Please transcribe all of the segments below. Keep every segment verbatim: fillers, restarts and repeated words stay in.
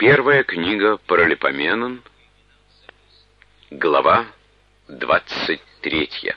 Первая книга Паралипоменон, глава двадцать третья.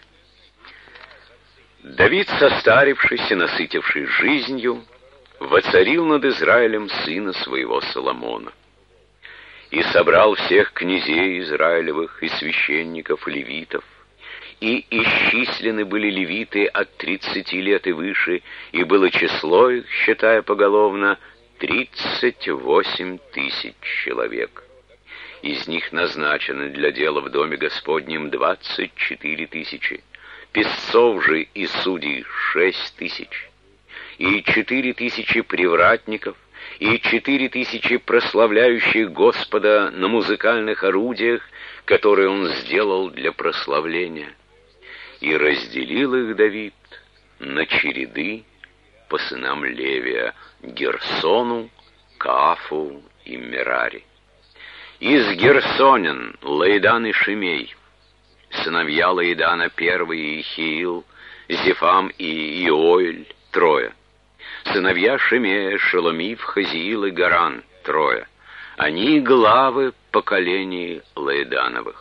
Давид, состарившись и насытившись жизнью, воцарил над Израилем сына своего Соломона. И собрал всех князей Израилевых, и священников, и левитов, и исчислены были левиты от тридцати лет и выше, и было число их, считая поголовно, тридцать восемь тысяч человек. Из них назначено для дела в доме Господнем двадцать четыре тысячи, писцов же и судей шесть тысяч, и четыре тысячи привратников, и четыре тысячи прославляющих Господа на музыкальных орудиях, которые он сделал для прославления. И разделил их Давид на череды по сынам Левия, Герсону, Каафу и Мерари. Из герсонян Лаидан и Шимей, сыновья Лаидана первый Иехиил, Зефам и Иоэль, трое. Сыновья Шимея, Шеломив, Хазиил и Гаран, трое. Они главы поколений Лаидановых.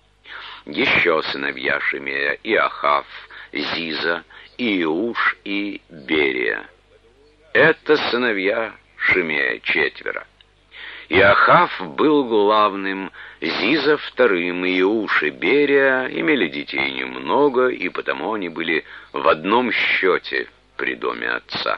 Еще сыновья Шимея: Иохав, Зиза, Иуш и Берия. Это сыновья Шимея, четверо. Иохав был главным, Зиза вторым, Иуш и Берия имели детей немного, и потому они были в одном счете при доме отца.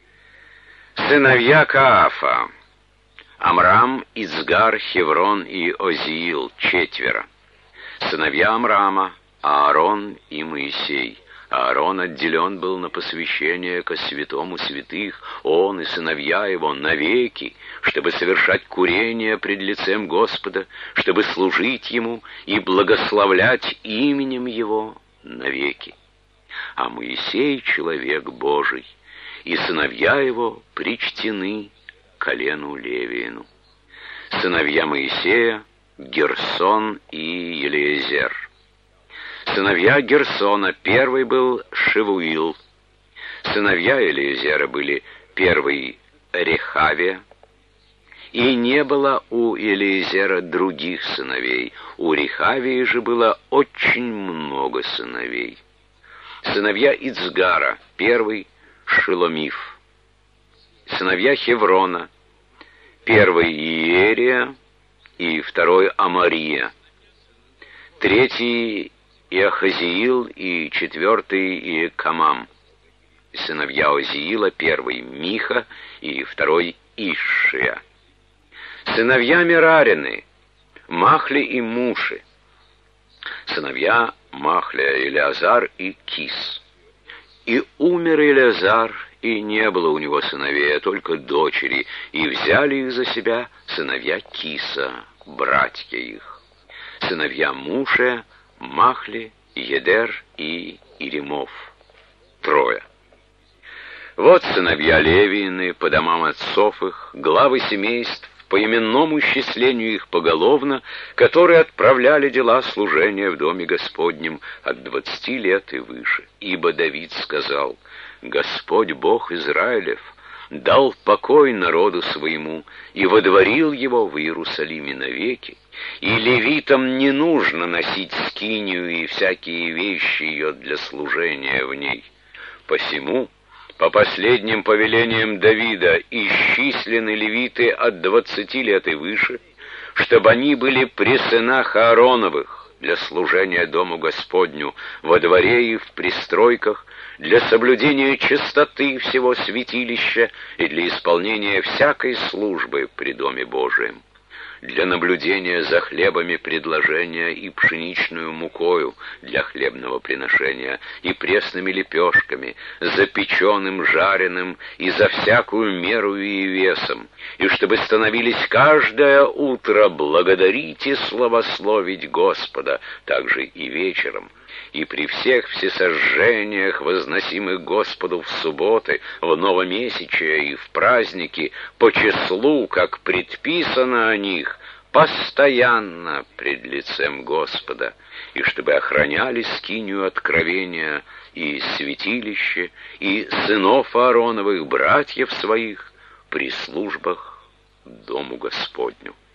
Сыновья Каафа: Амрам, Ицгар, Хеврон и Озиил, четверо. Сыновья Амрама: Аарон и Моисей. Аарон отделен был на посвящение ко святому святых, он и сыновья его навеки, чтобы совершать курение пред лицем Господа, чтобы служить ему и благословлять именем его навеки. А Моисей — человек Божий, и сыновья его причтены колену Левиину. Сыновья Моисея — Герсон и Елиезер. Сыновья Герсона: первый был Шевуил. Сыновья Елиезера были: первый Рехавия. И не было у Елиезера других сыновей, у Рехавии же было очень много сыновей. Сыновья Ицгара: первый Шеломив. Сыновья Хеврона: первый Иерия и второй Амария. Третий Иохазиил и четвертый Иекамам. Сыновья Озиила: первый Миха и второй Ишшия. Сыновья Мерарины: Махли и Муши. Сыновья Махля: Элеазар и Кис. И умер Элеазар, и не было у него сыновей, а только дочери, и взяли их за себя сыновья Киса, братья их. Сыновья Муше: Махли, Едер и Иремов, трое. Вот сыновья Левиины по домам отцов их, главы семейств, по именному исчислению их поголовно, которые отправляли дела служения в доме Господнем от двадцати лет и выше. Ибо Давид сказал: Господь Бог Израилев дал покой народу своему и водворил его в Иерусалиме навеки, и левитам не нужно носить скинию и всякие вещи ее для служения в ней. Посему, по последним повелениям Давида, исчислены левиты от двадцати лет и выше, чтобы они были при сынах Аароновых для служения дому Господню во дворе и в пристройках, для соблюдения чистоты всего святилища и для исполнения всякой службы при доме Божием, для наблюдения за хлебами предложения и пшеничную мукою для хлебного приношения, и пресными лепешками, запеченным, жареным, и за всякую меру и весом, и чтобы становились каждое утро благодарить и славословить Господа, также и вечером, и при всех всесожжениях, возносимых Господу в субботы, в новомесячие и в праздники, по числу, как предписано о них, постоянно пред лицем Господа, и чтобы охраняли скинию откровения и святилище, и сынов Аароновых, братьев своих, при службах дому Господню.